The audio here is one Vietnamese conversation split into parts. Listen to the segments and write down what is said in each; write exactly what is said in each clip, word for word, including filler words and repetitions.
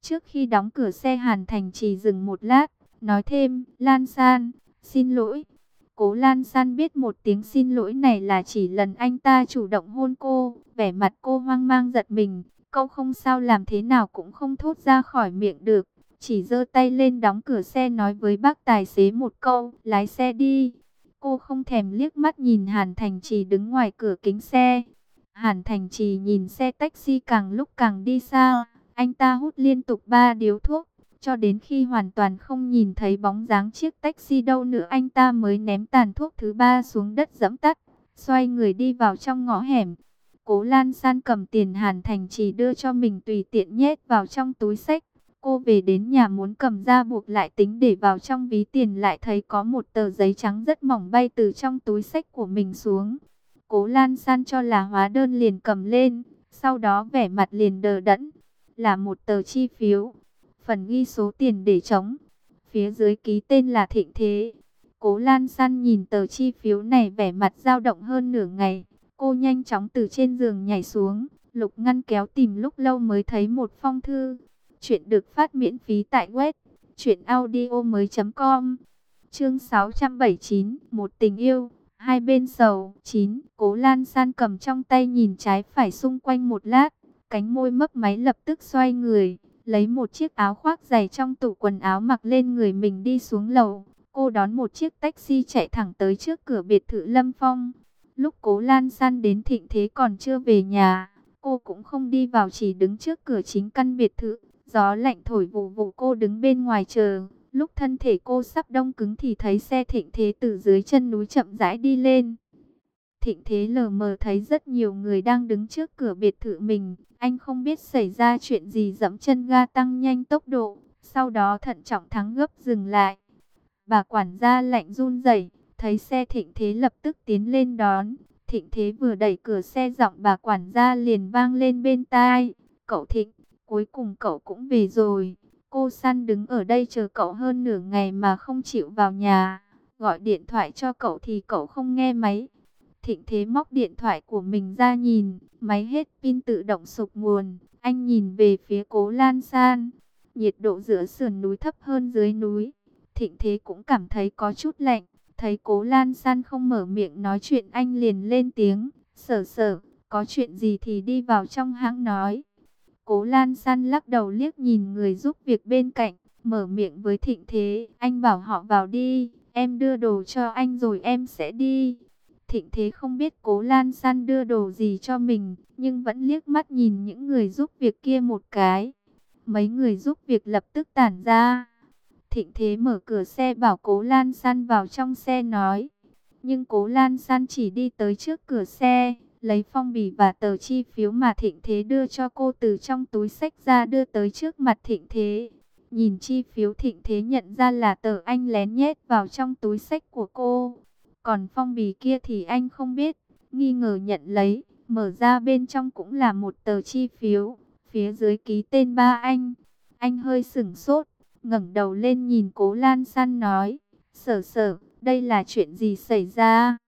Trước khi đóng cửa xe, Hàn Thành Trì dừng một lát, nói thêm, Lan San, xin lỗi. Cố Lan San biết một tiếng xin lỗi này là chỉ lần anh ta chủ động hôn cô, vẻ mặt cô hoang mang giật mình, câu không sao làm thế nào cũng không thốt ra khỏi miệng được, chỉ giơ tay lên đóng cửa xe nói với bác tài xế một câu, lái xe đi. Cô không thèm liếc mắt nhìn Hàn Thành Trì đứng ngoài cửa kính xe. Hàn Thành Trì nhìn xe taxi càng lúc càng đi xa, anh ta hút liên tục ba điếu thuốc, cho đến khi hoàn toàn không nhìn thấy bóng dáng chiếc taxi đâu nữa anh ta mới ném tàn thuốc thứ ba xuống đất giẫm tắt, xoay người đi vào trong ngõ hẻm. Cố Lan San cầm tiền Hàn Thành Trì đưa cho mình tùy tiện nhét vào trong túi xách. Cô về đến nhà muốn cầm ra buộc lại tính để vào trong ví tiền, lại thấy có một tờ giấy trắng rất mỏng bay từ trong túi xách của mình xuống. Cố Lan San cho là hóa đơn liền cầm lên, sau đó vẻ mặt liền đờ đẫn. Là một tờ chi phiếu, phần ghi số tiền để trống, phía dưới ký tên là Thịnh Thế. Cố Lan San nhìn tờ chi phiếu này vẻ mặt dao động hơn nửa ngày. Cô nhanh chóng từ trên giường nhảy xuống, lục ngăn kéo tìm lúc lâu mới thấy một phong thư. Chuyện được phát miễn phí tại web truyện audio mới chấm com. Chương sáu trăm bảy mươi chín, một tình yêu, hai bên sầu. Chín. Cố Lan San cầm trong tay nhìn trái phải xung quanh một lát, cánh môi mấp máy lập tức xoay người, lấy một chiếc áo khoác dày trong tủ quần áo mặc lên người mình đi xuống lầu. Cô đón một chiếc taxi chạy thẳng tới trước cửa biệt thự Lâm Phong. Lúc Cố Lan San đến Thịnh Thế còn chưa về nhà, cô cũng không đi vào, chỉ đứng trước cửa chính căn biệt thự. Gió lạnh thổi vụ vụ, cô đứng bên ngoài chờ. Lúc thân thể cô sắp đông cứng thì thấy xe Thịnh Thế từ dưới chân núi chậm rãi đi lên. Thịnh Thế lờ mờ thấy rất nhiều người đang đứng trước cửa biệt thự mình. Anh không biết xảy ra chuyện gì, dẫm chân ga tăng nhanh tốc độ, sau đó thận trọng thắng gấp dừng lại. Bà quản gia lạnh run rẩy, thấy xe Thịnh Thế lập tức tiến lên đón. Thịnh Thế vừa đẩy cửa xe, giọng bà quản gia liền vang lên bên tai, cậu Thịnh, cuối cùng cậu cũng về rồi. Cô San đứng ở đây chờ cậu hơn nửa ngày mà không chịu vào nhà. Gọi điện thoại cho cậu thì cậu không nghe máy. Thịnh Thế móc điện thoại của mình ra nhìn, máy hết pin tự động sụp nguồn. Anh nhìn về phía Cố Lan San. Nhiệt độ giữa sườn núi thấp hơn dưới núi. Thịnh Thế cũng cảm thấy có chút lạnh. Thấy Cố Lan San không mở miệng nói chuyện, anh liền lên tiếng, Sở Sở, có chuyện gì thì đi vào trong hãng nói. Cố Lan San lắc đầu liếc nhìn người giúp việc bên cạnh, mở miệng với Thịnh Thế, anh bảo họ vào đi, em đưa đồ cho anh rồi em sẽ đi. Thịnh Thế không biết Cố Lan San đưa đồ gì cho mình, nhưng vẫn liếc mắt nhìn những người giúp việc kia một cái. Mấy người giúp việc lập tức tản ra. Thịnh Thế mở cửa xe bảo Cố Lan San vào trong xe nói. Nhưng Cố Lan San chỉ đi tới trước cửa xe, lấy phong bì và tờ chi phiếu mà Thịnh Thế đưa cho cô từ trong túi xách ra đưa tới trước mặt Thịnh Thế. Nhìn chi phiếu, Thịnh Thế nhận ra là tờ anh lén nhét vào trong túi xách của cô. Còn phong bì kia thì anh không biết, nghi ngờ nhận lấy, mở ra bên trong cũng là một tờ chi phiếu, phía dưới ký tên ba anh. Anh hơi sửng sốt, ngẩng đầu lên nhìn Cố Lan San nói, Sở Sở, đây là chuyện gì xảy ra?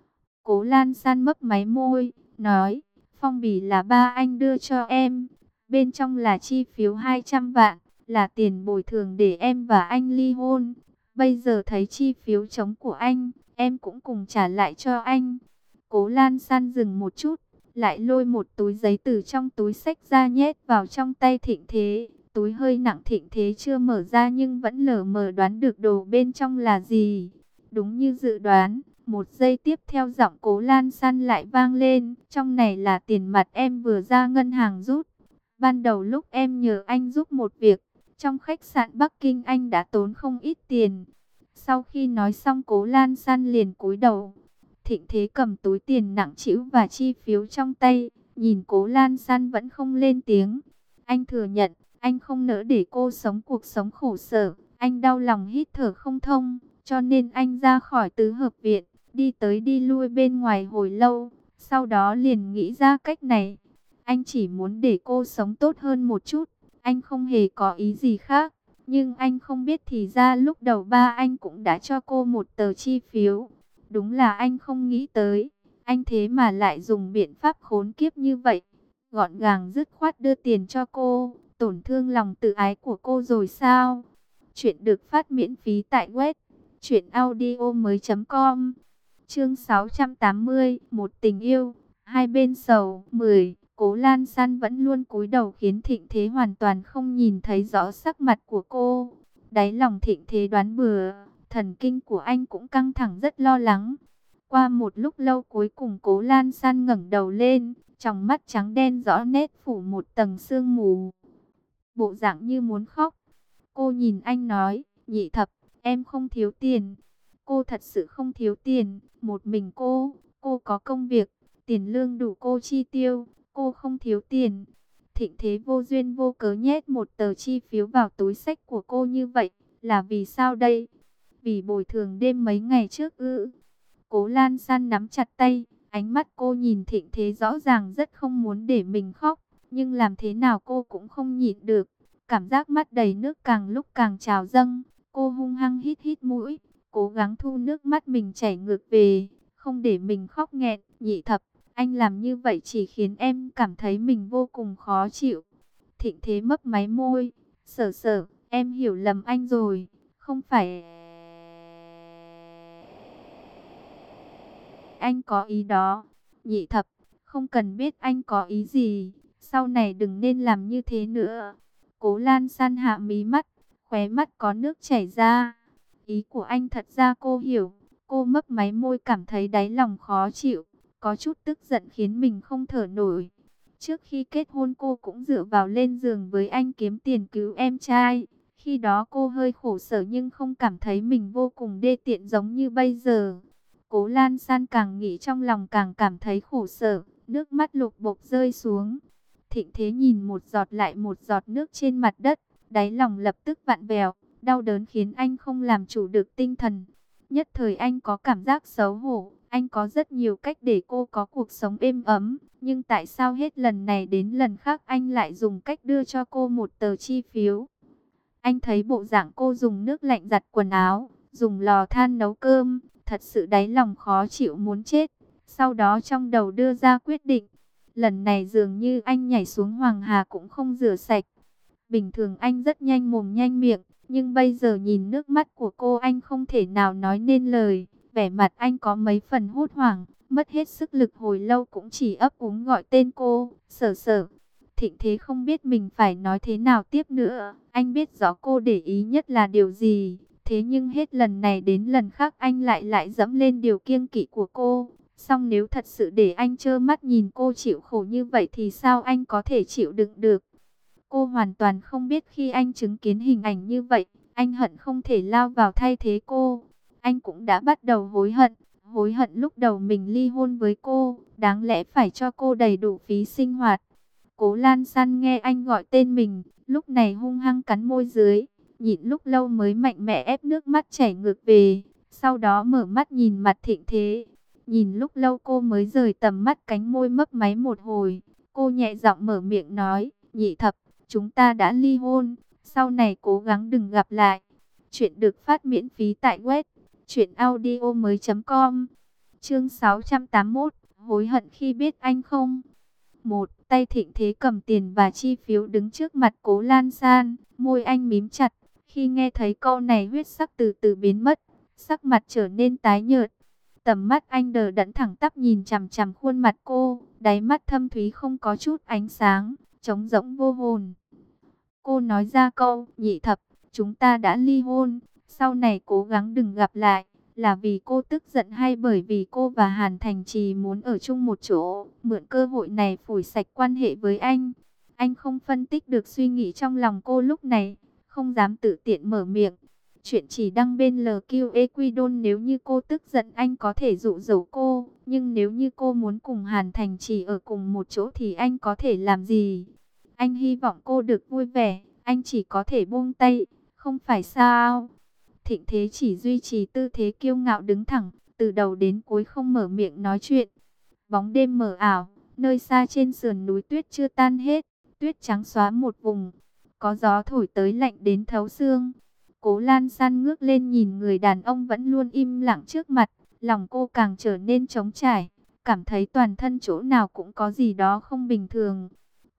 Cố Lan San mấp máy môi, nói, phong bì là ba anh đưa cho em, bên trong là chi phiếu hai trăm vạn, là tiền bồi thường để em và anh ly hôn. Bây giờ thấy chi phiếu trống của anh, em cũng cùng trả lại cho anh. Cố Lan San dừng một chút, lại lôi một túi giấy từ trong túi xách ra nhét vào trong tay Thịnh Thế. Túi hơi nặng, Thịnh Thế chưa mở ra nhưng vẫn lờ mờ đoán được đồ bên trong là gì. Đúng như dự đoán, một giây tiếp theo giọng Cố Lan San lại vang lên, trong này là tiền mặt em vừa ra ngân hàng rút. Ban đầu lúc em nhờ anh giúp một việc, trong khách sạn Bắc Kinh anh đã tốn không ít tiền. Sau khi nói xong, Cố Lan San liền cúi đầu. Thịnh Thế cầm túi tiền nặng trĩu và chi phiếu trong tay, nhìn Cố Lan San vẫn không lên tiếng. Anh thừa nhận, anh không nỡ để cô sống cuộc sống khổ sở, anh đau lòng hít thở không thông, cho nên anh ra khỏi tứ hợp viện, đi tới đi lui bên ngoài hồi lâu, sau đó liền nghĩ ra cách này. Anh chỉ muốn để cô sống tốt hơn một chút, anh không hề có ý gì khác. Nhưng anh không biết thì ra lúc đầu ba anh cũng đã cho cô một tờ chi phiếu. Đúng là anh không nghĩ tới, anh thế mà lại dùng biện pháp khốn kiếp như vậy. Gọn gàng dứt khoát đưa tiền cho cô, tổn thương lòng tự ái của cô rồi sao? Chuyện được phát miễn phí tại web truyện audio mới.com. Chương sáu trăm tám mươi, một tình yêu, hai bên sầu. mười. Cố Lan San vẫn luôn cúi đầu khiến Thịnh Thế hoàn toàn không nhìn thấy rõ sắc mặt của cô. Đáy lòng Thịnh Thế đoán bừa, thần kinh của anh cũng căng thẳng rất lo lắng. Qua một lúc lâu cuối cùng Cố Lan San ngẩng đầu lên, tròng mắt trắng đen rõ nét phủ một tầng sương mù. Bộ dạng như muốn khóc. Cô nhìn anh nói, Nhị Thập, em không thiếu tiền. Cô thật sự không thiếu tiền, một mình cô, cô có công việc, tiền lương đủ cô chi tiêu, cô không thiếu tiền. Thịnh Thế vô duyên vô cớ nhét một tờ chi phiếu vào túi xách của cô như vậy, là vì sao đây? Vì bồi thường đêm mấy ngày trước ư? Cố Lan San nắm chặt tay, ánh mắt cô nhìn Thịnh Thế rõ ràng rất không muốn để mình khóc, nhưng làm thế nào cô cũng không nhịn được. Cảm giác mắt đầy nước càng lúc càng trào dâng, cô hung hăng hít hít mũi, cố gắng thu nước mắt mình chảy ngược về, không để mình khóc nghẹn. Nhị Thập, anh làm như vậy chỉ khiến em cảm thấy mình vô cùng khó chịu. Thịnh Thế mấp máy môi, Sở Sở, em hiểu lầm anh rồi, không phải anh có ý đó. Nhị Thập, không cần biết anh có ý gì, sau này đừng nên làm như thế nữa. Cố Lan San hạ mí mắt, khóe mắt có nước chảy ra. Ý của anh thật ra cô hiểu. Cô mấp máy môi cảm thấy đáy lòng khó chịu, có chút tức giận khiến mình không thở nổi. Trước khi kết hôn cô cũng dựa vào lên giường với anh kiếm tiền cứu em trai. Khi đó cô hơi khổ sở nhưng không cảm thấy mình vô cùng đê tiện giống như bây giờ. Cố Lan San càng nghĩ trong lòng càng cảm thấy khổ sở, nước mắt lục bục rơi xuống. Thịnh Thế nhìn một giọt lại một giọt nước trên mặt đất, đáy lòng lập tức vặn vẹo, đau đớn khiến anh không làm chủ được tinh thần. Nhất thời anh có cảm giác xấu hổ, anh có rất nhiều cách để cô có cuộc sống êm ấm, nhưng tại sao hết lần này đến lần khác anh lại dùng cách đưa cho cô một tờ chi phiếu? Anh thấy bộ dạng cô dùng nước lạnh giặt quần áo, dùng lò than nấu cơm, thật sự đáy lòng khó chịu muốn chết. Sau đó trong đầu đưa ra quyết định, lần này dường như anh nhảy xuống Hoàng Hà cũng không rửa sạch. Bình thường anh rất nhanh mồm nhanh miệng, nhưng bây giờ nhìn nước mắt của cô anh không thể nào nói nên lời. Vẻ mặt anh có mấy phần hốt hoảng, mất hết sức lực hồi lâu cũng chỉ ấp úng gọi tên cô, Sở Sở. Thịnh Thế không biết mình phải nói thế nào tiếp nữa. Anh biết rõ cô để ý nhất là điều gì. Thế nhưng hết lần này đến lần khác anh lại lại dẫm lên điều kiêng kỵ của cô. Xong nếu thật sự để anh trơ mắt nhìn cô chịu khổ như vậy thì sao anh có thể chịu đựng được? Cô hoàn toàn không biết khi anh chứng kiến hình ảnh như vậy, anh hận không thể lao vào thay thế cô. Anh cũng đã bắt đầu hối hận, hối hận lúc đầu mình ly hôn với cô, đáng lẽ phải cho cô đầy đủ phí sinh hoạt. Cố Lan San nghe anh gọi tên mình, lúc này hung hăng cắn môi dưới, nhịn lúc lâu mới mạnh mẽ ép nước mắt chảy ngược về, sau đó mở mắt nhìn mặt Thịnh Thế. Nhìn lúc lâu cô mới rời tầm mắt, cánh môi mấp máy một hồi, cô nhẹ giọng mở miệng nói, Nhị Thập, chúng ta đã ly hôn, sau này cố gắng đừng gặp lại. Chuyện được phát miễn phí tại web truyện audio mới.com. Chương sáu trăm tám mươi mốt, hối hận khi biết anh không. Một tay Thịnh Thế cầm tiền và chi phiếu đứng trước mặt Cố Lan San, môi anh mím chặt. Khi nghe thấy câu này huyết sắc từ từ biến mất, sắc mặt trở nên tái nhợt. Tầm mắt anh đờ đẫn thẳng tắp nhìn chằm chằm khuôn mặt cô, đáy mắt thâm thúy không có chút ánh sáng, trống rỗng vô hồn. Cô nói ra câu, Nhị Thập, chúng ta đã ly hôn, sau này cố gắng đừng gặp lại, là vì cô tức giận hay bởi vì cô và Hàn Thành Trì muốn ở chung một chỗ, mượn cơ hội này phủi sạch quan hệ với anh. Anh không phân tích được suy nghĩ trong lòng cô lúc này, không dám tự tiện mở miệng. Chuyện chỉ đăng bên lờ quy Equidon, nếu như cô tức giận anh có thể dụ dỗ cô, nhưng nếu như cô muốn cùng Hàn Thành Trì ở cùng một chỗ thì anh có thể làm gì? Anh hy vọng cô được vui vẻ, anh chỉ có thể buông tay, không phải sao? Thịnh Thế chỉ duy trì tư thế kiêu ngạo đứng thẳng, từ đầu đến cuối không mở miệng nói chuyện. Bóng đêm mờ ảo, nơi xa trên sườn núi tuyết chưa tan hết, tuyết trắng xóa một vùng, có gió thổi tới lạnh đến thấu xương. Cố Lan San ngước lên nhìn người đàn ông vẫn luôn im lặng trước mặt, lòng cô càng trở nên trống trải, cảm thấy toàn thân chỗ nào cũng có gì đó không bình thường.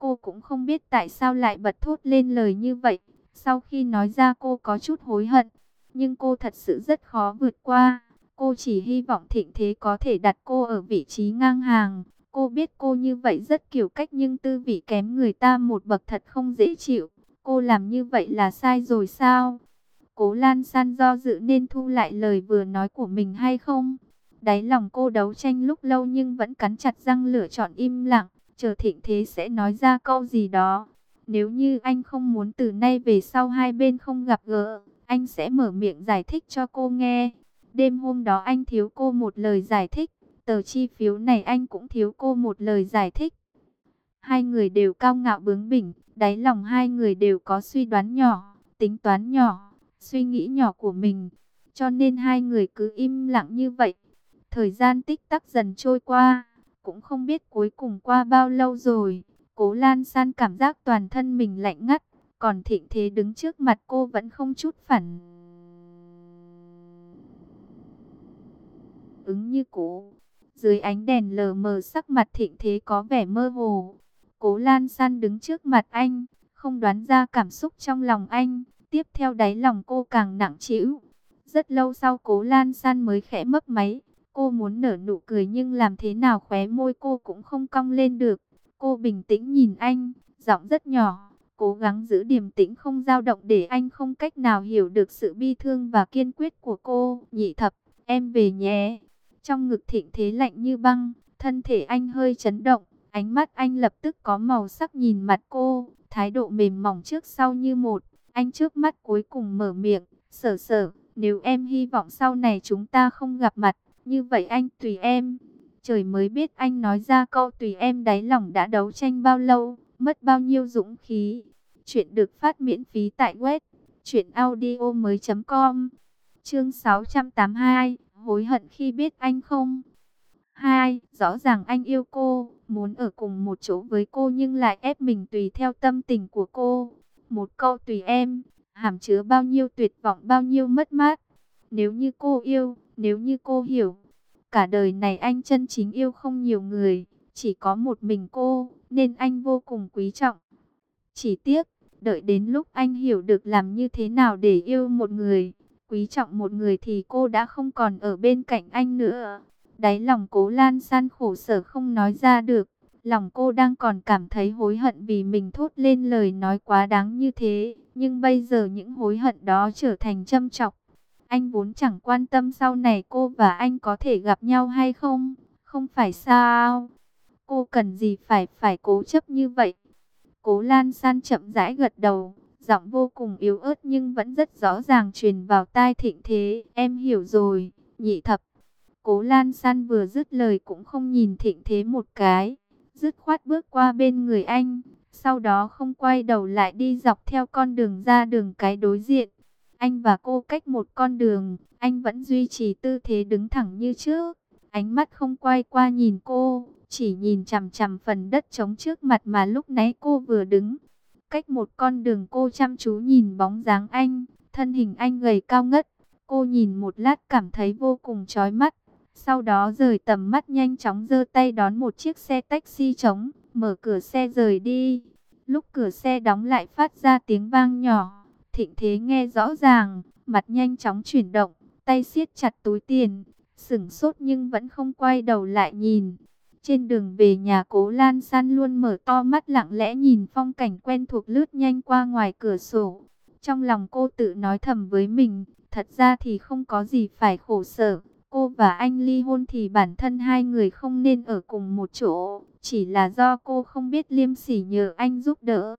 Cô cũng không biết tại sao lại bật thốt lên lời như vậy. Sau khi nói ra cô có chút hối hận, nhưng cô thật sự rất khó vượt qua. Cô chỉ hy vọng thịnh thế có thể đặt cô ở vị trí ngang hàng. Cô biết cô như vậy rất kiểu cách nhưng tư vị kém người ta một bậc thật không dễ chịu. Cô làm như vậy là sai rồi sao? Cố Lan San do dự nên thu lại lời vừa nói của mình hay không? Đáy lòng cô đấu tranh lúc lâu nhưng vẫn cắn chặt răng lựa chọn im lặng, chờ thịnh thế sẽ nói ra câu gì đó. Nếu như anh không muốn từ nay về sau hai bên không gặp gỡ, anh sẽ mở miệng giải thích cho cô nghe. Đêm hôm đó anh thiếu cô một lời giải thích, tờ chi phiếu này anh cũng thiếu cô một lời giải thích. Hai người đều cao ngạo bướng bỉnh, đáy lòng hai người đều có suy đoán nhỏ, tính toán nhỏ, suy nghĩ nhỏ của mình. Cho nên hai người cứ im lặng như vậy. Thời gian tích tắc dần trôi qua, cũng không biết cuối cùng qua bao lâu rồi. Cố Lan San cảm giác toàn thân mình lạnh ngắt, còn Thịnh Thế đứng trước mặt cô vẫn không chút phản ứng như cũ. Dưới ánh đèn lờ mờ sắc mặt Thịnh Thế có vẻ mơ hồ. Cố Lan San đứng trước mặt anh, không đoán ra cảm xúc trong lòng anh. Tiếp theo đáy lòng cô càng nặng trĩu. Rất lâu sau Cố Lan San mới khẽ mấp máy. Cô muốn nở nụ cười nhưng làm thế nào khóe môi cô cũng không cong lên được. Cô bình tĩnh nhìn anh, giọng rất nhỏ, cố gắng giữ điềm tĩnh không dao động để anh không cách nào hiểu được sự bi thương và kiên quyết của cô. Nhị thập, em về nhé. Trong ngực Thịnh Thế lạnh như băng, thân thể anh hơi chấn động, ánh mắt anh lập tức có màu sắc nhìn mặt cô, thái độ mềm mỏng trước sau như một. Anh trước mắt cuối cùng mở miệng, Sở Sở, nếu em hy vọng sau này chúng ta không gặp mặt, như vậy anh tùy em. Trời mới biết anh nói ra câu tùy em đáy lòng đã đấu tranh bao lâu, mất bao nhiêu dũng khí. Chuyện được phát miễn phí tại web truyện audio mới chấm com. Chương sáu trăm tám mươi hai, hối hận khi biết anh không. Hai, rõ ràng anh yêu cô, muốn ở cùng một chỗ với cô nhưng lại ép mình tùy theo tâm tình của cô. Một câu tùy em, hàm chứa bao nhiêu tuyệt vọng, bao nhiêu mất mát. Nếu như cô yêu, nếu như cô hiểu, cả đời này anh chân chính yêu không nhiều người, chỉ có một mình cô, nên anh vô cùng quý trọng. Chỉ tiếc, đợi đến lúc anh hiểu được làm như thế nào để yêu một người, quý trọng một người thì cô đã không còn ở bên cạnh anh nữa. Đáy lòng Cố Lan San khổ sở không nói ra được. Lòng cô đang còn cảm thấy hối hận vì mình thốt lên lời nói quá đáng như thế. Nhưng bây giờ những hối hận đó trở thành châm chọc. Anh vốn chẳng quan tâm sau này cô và anh có thể gặp nhau hay không. Không phải sao? Cô cần gì phải phải cố chấp như vậy? Cố Lan San chậm rãi gật đầu. Giọng vô cùng yếu ớt nhưng vẫn rất rõ ràng truyền vào tai Thịnh Thế. Em hiểu rồi, nhị thập. Cố Lan San vừa dứt lời cũng không nhìn Thịnh Thế một cái, dứt khoát bước qua bên người anh, sau đó không quay đầu lại đi dọc theo con đường ra đường cái đối diện. Anh và cô cách một con đường, anh vẫn duy trì tư thế đứng thẳng như trước, ánh mắt không quay qua nhìn cô, chỉ nhìn chằm chằm phần đất trống trước mặt mà lúc nãy cô vừa đứng. Cách một con đường cô chăm chú nhìn bóng dáng anh, thân hình anh gầy cao ngất, cô nhìn một lát cảm thấy vô cùng chói mắt. Sau đó rời tầm mắt nhanh chóng giơ tay đón một chiếc xe taxi trống, mở cửa xe rời đi. Lúc cửa xe đóng lại phát ra tiếng vang nhỏ, Thịnh Thế nghe rõ ràng, mặt nhanh chóng chuyển động, tay siết chặt túi tiền, sững sốt nhưng vẫn không quay đầu lại nhìn. Trên đường về nhà Cố Lan San luôn mở to mắt lặng lẽ nhìn phong cảnh quen thuộc lướt nhanh qua ngoài cửa sổ. Trong lòng cô tự nói thầm với mình, thật ra thì không có gì phải khổ sở. Cô và anh ly hôn thì bản thân hai người không nên ở cùng một chỗ, chỉ là do cô không biết liêm sỉ nhờ anh giúp đỡ.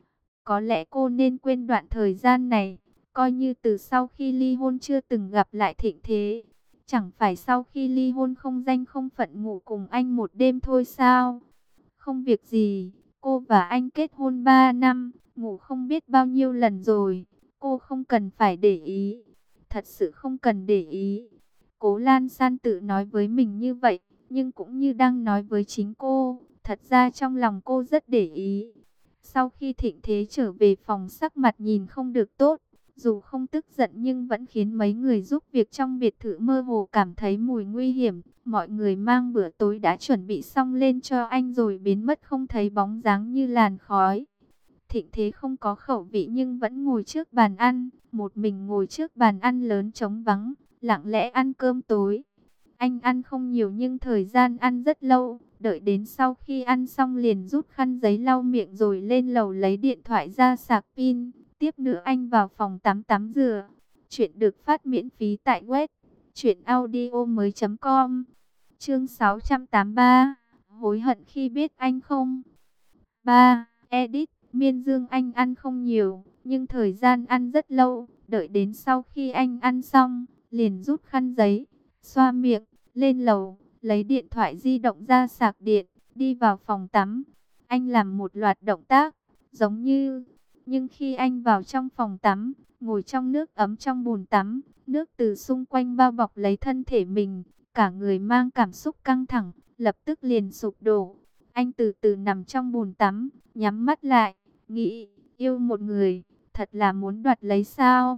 Có lẽ cô nên quên đoạn thời gian này, coi như từ sau khi ly hôn chưa từng gặp lại Thịnh Thế. Chẳng phải sau khi ly hôn không danh không phận ngủ cùng anh một đêm thôi sao? Không việc gì, cô và anh kết hôn ba năm, ngủ không biết bao nhiêu lần rồi, cô không cần phải để ý, thật sự không cần để ý. Cố Lan San tự nói với mình như vậy, nhưng cũng như đang nói với chính cô, thật ra trong lòng cô rất để ý. Sau khi Thịnh Thế trở về phòng sắc mặt nhìn không được tốt, Dù không tức giận nhưng vẫn khiến mấy người giúp việc trong biệt thự mơ hồ cảm thấy mùi nguy hiểm. Mọi người mang bữa tối đã chuẩn bị xong lên cho anh rồi biến mất không thấy bóng dáng như làn khói. Thịnh Thế không có khẩu vị nhưng vẫn ngồi trước bàn ăn, một mình ngồi trước bàn ăn lớn trống vắng, lặng lẽ ăn cơm tối. Anh ăn không nhiều nhưng thời gian ăn rất lâu, đợi đến sau khi ăn xong liền rút khăn giấy lau miệng rồi lên lầu lấy điện thoại ra sạc pin. Tiếp nữa anh vào phòng tắm tắm rửa. Chuyện được phát miễn phí tại web truyện audio mới chấm com. Chương sáu trăm tám mươi ba. Hối hận khi biết anh không. ba. Edit. Miên Dương anh ăn không nhiều, nhưng thời gian ăn rất lâu. Đợi đến sau khi anh ăn xong, liền rút khăn giấy, xoa miệng, lên lầu, lấy điện thoại di động ra sạc điện, đi vào phòng tắm. Anh làm một loạt động tác, giống như... Nhưng khi anh vào trong phòng tắm, ngồi trong nước ấm trong bồn tắm, nước từ xung quanh bao bọc lấy thân thể mình, cả người mang cảm xúc căng thẳng, lập tức liền sụp đổ. Anh từ từ nằm trong bồn tắm, nhắm mắt lại, nghĩ, yêu một người, thật là muốn đoạt lấy sao?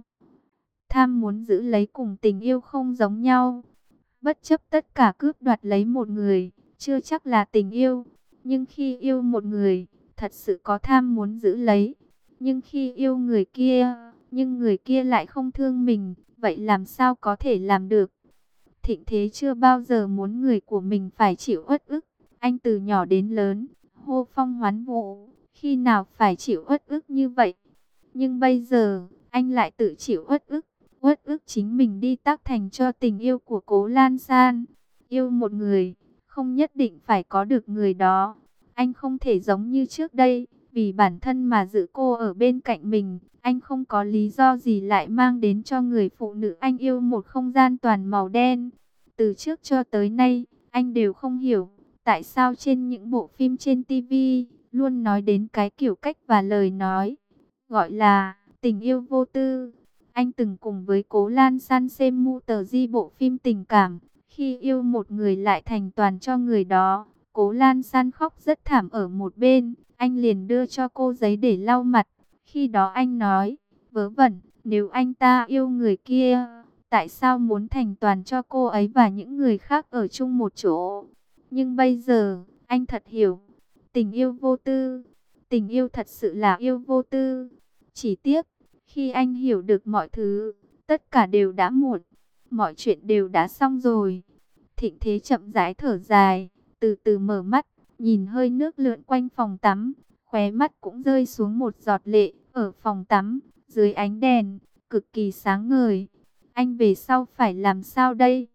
Tham muốn giữ lấy cùng tình yêu không giống nhau. Bất chấp tất cả cướp đoạt lấy một người, chưa chắc là tình yêu. Nhưng khi yêu một người, thật sự có tham muốn giữ lấy. Nhưng khi yêu người kia, nhưng người kia lại không thương mình, vậy làm sao có thể làm được? Thịnh Thế chưa bao giờ muốn người của mình phải chịu uất ức. Anh từ nhỏ đến lớn, hô phong hoán vũ, khi nào phải chịu uất ức như vậy? Nhưng bây giờ, anh lại tự chịu uất ức. Uất ức chính mình đi tác thành cho tình yêu của Cố Lan San. Yêu một người, không nhất định phải có được người đó. Anh không thể giống như trước đây, vì bản thân mà giữ cô ở bên cạnh mình. Anh không có lý do gì lại mang đến cho người phụ nữ anh yêu một không gian toàn màu đen. Từ trước cho tới nay, anh đều không hiểu tại sao trên những bộ phim trên ti vi luôn nói đến cái kiểu cách và lời nói gọi là tình yêu vô tư. Anh từng cùng với Cố Lan San xem mu tờ di bộ phim tình cảm. Khi yêu một người lại thành toàn cho người đó, Cố Lan San khóc rất thảm ở một bên. Anh liền đưa cho cô giấy để lau mặt. Khi đó anh nói, vớ vẩn, nếu anh ta yêu người kia, tại sao muốn thành toàn cho cô ấy và những người khác ở chung một chỗ? Nhưng bây giờ, anh thật hiểu, tình yêu vô tư, tình yêu thật sự là yêu vô tư. Chỉ tiếc, khi anh hiểu được mọi thứ, tất cả đều đã muộn, mọi chuyện đều đã xong rồi. Thịnh Thế chậm rãi thở dài, từ từ mở mắt, nhìn hơi nước lượn quanh phòng tắm, khóe mắt cũng rơi xuống một giọt lệ. Ở phòng tắm, dưới ánh đèn, cực kỳ sáng ngời. Anh về sau phải làm sao đây?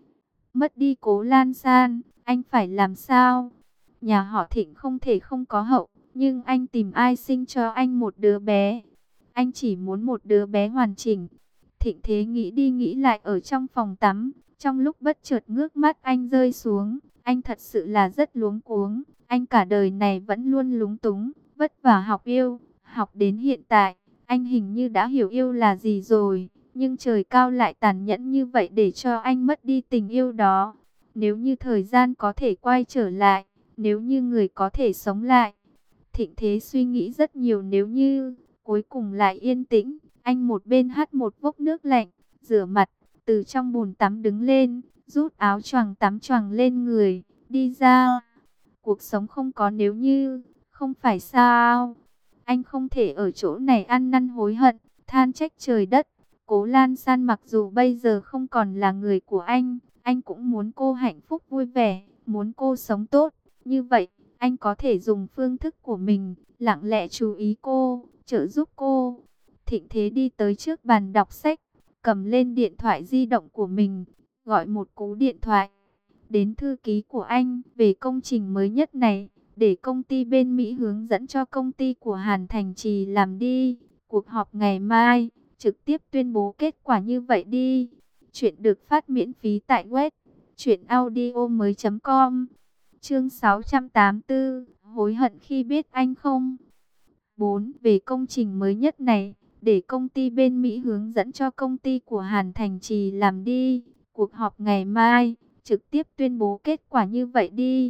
Mất đi Cố Lan San, anh phải làm sao? Nhà họ Thịnh không thể không có hậu, nhưng anh tìm ai sinh cho anh một đứa bé? Anh chỉ muốn một đứa bé hoàn chỉnh. Thịnh Thế nghĩ đi nghĩ lại ở trong phòng tắm, trong lúc bất chợt ngước mắt anh rơi xuống. Anh thật sự là rất luống cuống, anh cả đời này vẫn luôn lúng túng, vất vả học yêu, học đến hiện tại, anh hình như đã hiểu yêu là gì rồi. Nhưng trời cao lại tàn nhẫn như vậy để cho anh mất đi tình yêu đó. Nếu như thời gian có thể quay trở lại, nếu như người có thể sống lại. Thịnh Thế suy nghĩ rất nhiều nếu như, cuối cùng lại yên tĩnh. Anh một bên hắt một vốc nước lạnh, rửa mặt, từ trong bồn tắm đứng lên, rút áo choàng tắm choàng lên người, đi ra. Cuộc sống không có nếu như, không phải sao? Anh không thể ở chỗ này ăn năn hối hận, than trách trời đất. Cố Lan San mặc dù bây giờ không còn là người của anh, anh cũng muốn cô hạnh phúc vui vẻ, muốn cô sống tốt. Như vậy, anh có thể dùng phương thức của mình, lặng lẽ chú ý cô, trợ giúp cô. Thịnh Thế đi tới trước bàn đọc sách, cầm lên điện thoại di động của mình, gọi một cú điện thoại đến thư ký của anh về công trình mới nhất này, để công ty bên Mỹ hướng dẫn cho công ty của Hàn Thành Trì làm đi. Cuộc họp ngày mai, trực tiếp tuyên bố kết quả như vậy đi. Chuyện được phát miễn phí tại web truyện audio mới chấm com. Chương sáu trăm tám mươi tư, hối hận khi biết anh không. bốn. Về công trình mới nhất này, để công ty bên Mỹ hướng dẫn cho công ty của Hàn Thành Trì làm đi. Cuộc họp ngày mai, trực tiếp tuyên bố kết quả như vậy đi.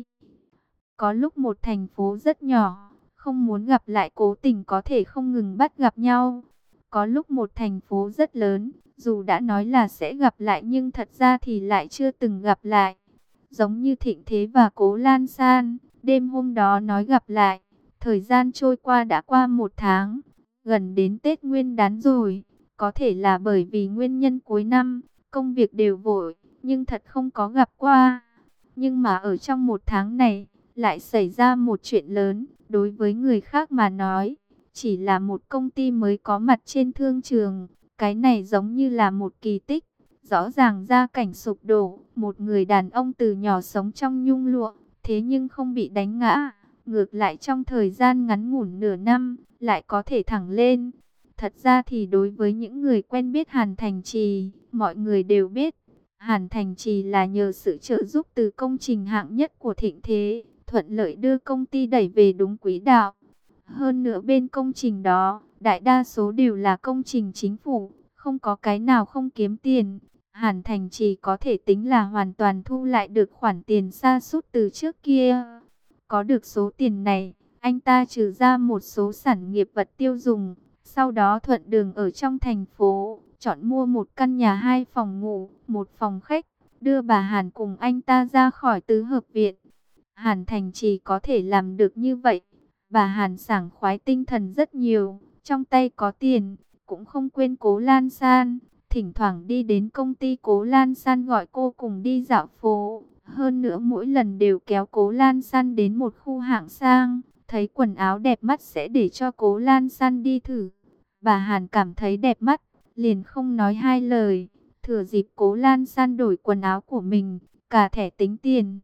Có lúc một thành phố rất nhỏ, không muốn gặp lại cố tình có thể không ngừng bắt gặp nhau. Có lúc một thành phố rất lớn, dù đã nói là sẽ gặp lại nhưng thật ra thì lại chưa từng gặp lại. Giống như Thịnh Thế và Cố Lan San, đêm hôm đó nói gặp lại, thời gian trôi qua đã qua một tháng, gần đến Tết Nguyên Đán rồi. Có thể là bởi vì nguyên nhân cuối năm, công việc đều vội, nhưng thật không có gặp qua. Nhưng mà ở trong một tháng này, lại xảy ra một chuyện lớn, đối với người khác mà nói, chỉ là một công ty mới có mặt trên thương trường. Cái này giống như là một kỳ tích, rõ ràng gia cảnh sụp đổ, một người đàn ông từ nhỏ sống trong nhung lụa, thế nhưng không bị đánh ngã, ngược lại trong thời gian ngắn ngủn nửa năm, lại có thể thẳng lên. Thật ra thì đối với những người quen biết Hàn Thành Trì, mọi người đều biết, Hàn Thành Trì là nhờ sự trợ giúp từ công trình hạng nhất của Thịnh Thế, thuận lợi đưa công ty đẩy về đúng quỹ đạo. Hơn nữa bên công trình đó, đại đa số đều là công trình chính phủ, không có cái nào không kiếm tiền. Hàn Thành Trì có thể tính là hoàn toàn thu lại được khoản tiền sa sút từ trước kia. Có được số tiền này, anh ta trừ ra một số sản nghiệp vật tiêu dùng, sau đó thuận đường ở trong thành phố, chọn mua một căn nhà hai phòng ngủ, một phòng khách, đưa bà Hàn cùng anh ta ra khỏi tứ hợp viện. Hàn Thành Trì có thể làm được như vậy, bà Hàn sảng khoái tinh thần rất nhiều, trong tay có tiền, cũng không quên Cố Lan San. Thỉnh thoảng đi đến công ty Cố Lan San gọi cô cùng đi dạo phố. Hơn nữa mỗi lần đều kéo Cố Lan San đến một khu hạng sang, thấy quần áo đẹp mắt sẽ để cho Cố Lan San đi thử. Bà Hàn cảm thấy đẹp mắt, liền không nói hai lời, thừa dịp Cố Lan San đổi quần áo của mình, cả thẻ tính tiền.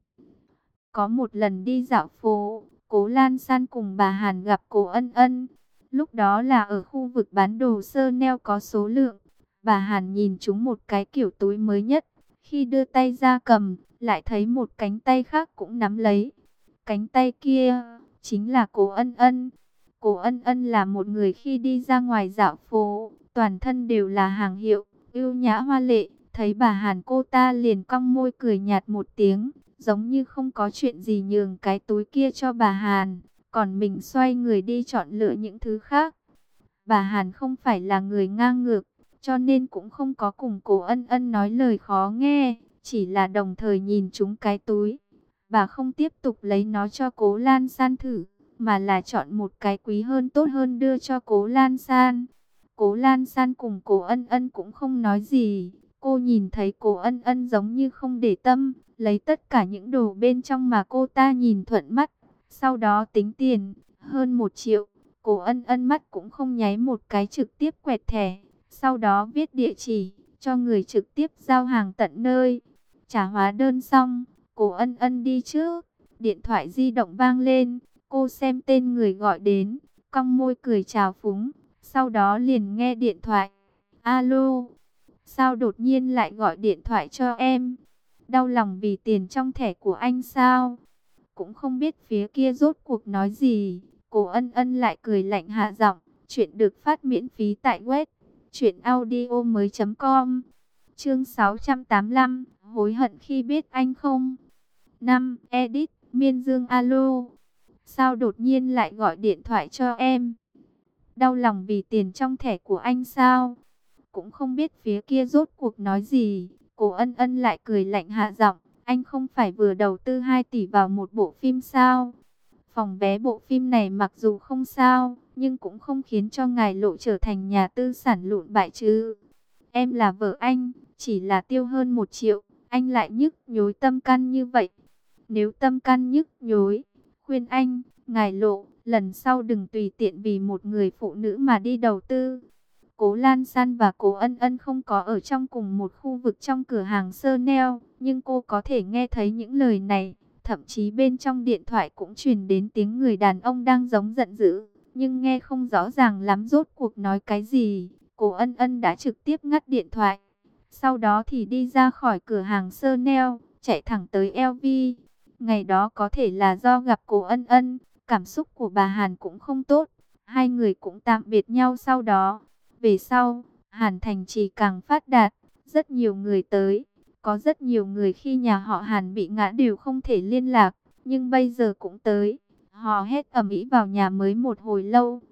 Có một lần đi dạo phố, Cố Lan San cùng bà Hàn gặp Cố Ân Ân. Lúc đó là ở khu vực bán đồ Chanel có số lượng. Bà Hàn nhìn chúng một cái kiểu túi mới nhất. Khi đưa tay ra cầm, lại thấy một cánh tay khác cũng nắm lấy. Cánh tay kia chính là Cố Ân Ân. Cố Ân Ân là một người khi đi ra ngoài dạo phố, toàn thân đều là hàng hiệu, ưu nhã hoa lệ. Thấy bà Hàn cô ta liền cong môi cười nhạt một tiếng, giống như không có chuyện gì nhường cái túi kia cho bà Hàn, còn mình xoay người đi chọn lựa những thứ khác. Bà Hàn không phải là người ngang ngược, cho nên cũng không có cùng Cố Ân Ân nói lời khó nghe, chỉ là đồng thời nhìn chúng cái túi. Bà không tiếp tục lấy nó cho Cố Lan San thử, mà là chọn một cái quý hơn tốt hơn đưa cho Cố Lan San. Cố Lan San cùng Cố Ân Ân cũng không nói gì. Cô nhìn thấy Cố Ân Ân giống như không để tâm, lấy tất cả những đồ bên trong mà cô ta nhìn thuận mắt. Sau đó tính tiền, hơn một triệu. Cố Ân Ân mắt cũng không nháy một cái trực tiếp quẹt thẻ. Sau đó viết địa chỉ, cho người trực tiếp giao hàng tận nơi. Trả hóa đơn xong, Cố Ân Ân đi trước. Điện thoại di động vang lên, cô xem tên người gọi đến, cong môi cười chào phúng. Sau đó liền nghe điện thoại. Alo, sao đột nhiên lại gọi điện thoại cho em? Đau lòng vì tiền trong thẻ của anh sao? Cũng không biết phía kia rốt cuộc nói gì. Cố Ân Ân lại cười lạnh hạ giọng. Chuyện được phát miễn phí tại web truyện audio mới chấm com. Chương sáu trăm tám mươi lăm, hối hận khi biết anh không. Năm, edit, Miên Dương alo. Sao đột nhiên lại gọi điện thoại cho em? Đau lòng vì tiền trong thẻ của anh sao? Cũng không biết phía kia rốt cuộc nói gì. Cố Ân Ân lại cười lạnh hạ giọng. Anh không phải vừa đầu tư hai tỷ vào một bộ phim sao? Phòng vé bộ phim này mặc dù không sao, nhưng cũng không khiến cho ngài Lộ trở thành nhà tư sản lụn bại chứ. Em là vợ anh, chỉ là tiêu hơn một triệu, anh lại nhức nhối tâm can như vậy. Nếu tâm can nhức nhối, khuyên anh, ngài Lộ, lần sau đừng tùy tiện vì một người phụ nữ mà đi đầu tư. Cố Lan San và Cố Ân Ân không có ở trong cùng một khu vực trong cửa hàng Chanel, nhưng cô có thể nghe thấy những lời này. Thậm chí bên trong điện thoại cũng truyền đến tiếng người đàn ông đang giống giận dữ, nhưng nghe không rõ ràng lắm rốt cuộc nói cái gì. Cố Ân Ân đã trực tiếp ngắt điện thoại. Sau đó thì đi ra khỏi cửa hàng Chanel, chạy thẳng tới lờ vê. Ngày đó có thể là do gặp Cố Ân Ân, cảm xúc của bà Hàn cũng không tốt. Hai người cũng tạm biệt nhau sau đó. Về sau, Hàn Thành Trì càng phát đạt, rất nhiều người tới. Có rất nhiều người khi nhà họ Hàn bị ngã đều không thể liên lạc, nhưng bây giờ cũng tới. Họ hét ầm ĩ vào nhà mới một hồi lâu,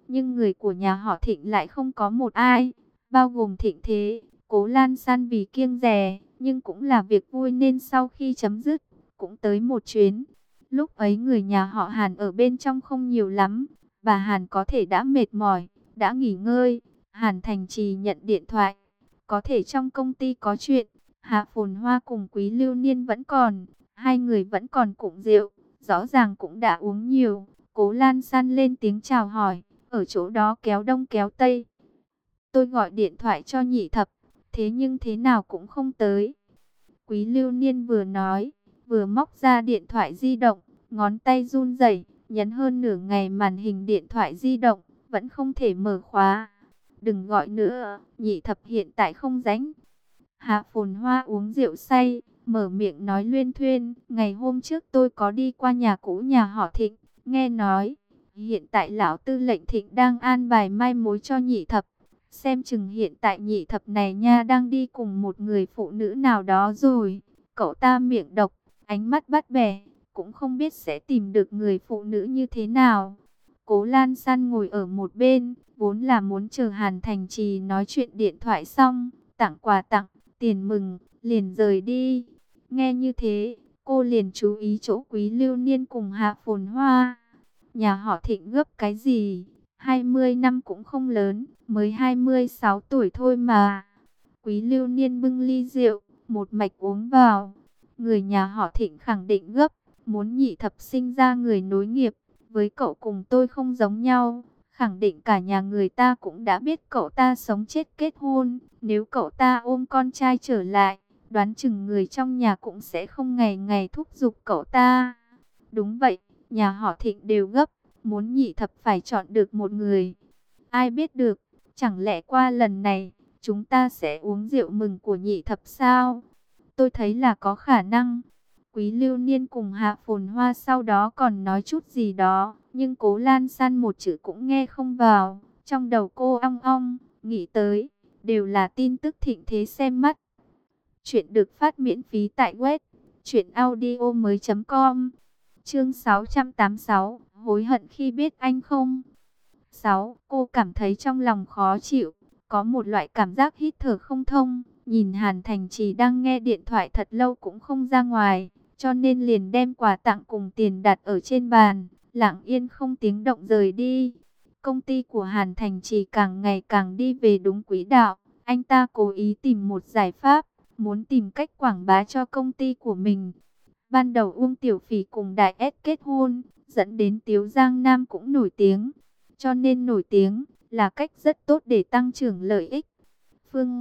nhưng người của nhà họ Thịnh lại không có một ai, bao gồm Thịnh Thế. Cố Lan San vì kiêng dè, nhưng cũng là việc vui nên sau khi chấm dứt, cũng tới một chuyến. Lúc ấy người nhà họ Hàn ở bên trong không nhiều lắm, bà Hàn có thể đã mệt mỏi, đã nghỉ ngơi. Hàn Thành Trì nhận điện thoại, có thể trong công ty có chuyện. Hạ Phồn Hoa cùng Quý Lưu Niên vẫn còn, hai người vẫn còn cụng rượu, rõ ràng cũng đã uống nhiều. Cố Lan San lên tiếng chào hỏi, ở chỗ đó kéo đông kéo tây. Tôi gọi điện thoại cho Nhị Thập, thế nhưng thế nào cũng không tới. Quý Lưu Niên vừa nói, vừa móc ra điện thoại di động, ngón tay run rẩy, nhấn hơn nửa ngày màn hình điện thoại di động, vẫn không thể mở khóa. Đừng gọi nữa, Nhị Thập hiện tại không rảnh. Hạ Phồn Hoa uống rượu say, mở miệng nói luyên thuyên. Ngày hôm trước tôi có đi qua nhà cũ nhà họ Thịnh, nghe nói hiện tại lão tư lệnh Thịnh đang an bài mai mối cho Nhị Thập. Xem chừng hiện tại Nhị Thập này nha đang đi cùng một người phụ nữ nào đó rồi. Cậu ta miệng độc, ánh mắt bắt bẻ, cũng không biết sẽ tìm được người phụ nữ như thế nào. Cố Lan San ngồi ở một bên, vốn là muốn chờ Hàn Thành Trì nói chuyện điện thoại xong, tặng quà tặng, tiền mừng, liền rời đi. Nghe như thế, cô liền chú ý chỗ Quý Lưu Niên cùng Hạ Phồn Hoa. Nhà họ Thịnh gấp cái gì? hai mươi năm cũng không lớn, mới hai mươi sáu tuổi thôi mà. Quý Lưu Niên bưng ly rượu, một mạch uống vào. Người nhà họ Thịnh khẳng định gấp, muốn Nhị Thập sinh ra người nối nghiệp. Với cậu cùng tôi không giống nhau, khẳng định cả nhà người ta cũng đã biết cậu ta sống chết kết hôn. Nếu cậu ta ôm con trai trở lại, đoán chừng người trong nhà cũng sẽ không ngày ngày thúc giục cậu ta. Đúng vậy, nhà họ Thịnh đều gấp, muốn Nhị Thập phải chọn được một người. Ai biết được, chẳng lẽ qua lần này, chúng ta sẽ uống rượu mừng của Nhị Thập sao? Tôi thấy là có khả năng. Quý Lưu Niên cùng Hạ Phồn Hoa sau đó còn nói chút gì đó, nhưng Cố Lan San một chữ cũng nghe không vào. Trong đầu cô ong ong, nghĩ tới, đều là tin tức thịnh thế xem mắt. Chuyện được phát miễn phí tại web truyệnaudiomoi mới com. Chương sáu trăm tám mươi sáu, hối hận khi biết anh không. sáu. Cô cảm thấy trong lòng khó chịu, có một loại cảm giác hít thở không thông. Nhìn Hàn Thành Trì đang nghe điện thoại thật lâu cũng không ra ngoài, cho nên liền đem quà tặng cùng tiền đặt ở trên bàn, lặng yên không tiếng động rời đi. Công ty của Hàn Thành Trì càng ngày càng đi về đúng quỹ đạo. Anh ta cố ý tìm một giải pháp, muốn tìm cách quảng bá cho công ty của mình. Ban đầu Uông Tiểu Phỉ cùng Đại S kết hôn, dẫn đến Tiếu Giang Nam cũng nổi tiếng. Cho nên nổi tiếng là cách rất tốt để tăng trưởng lợi ích. Phương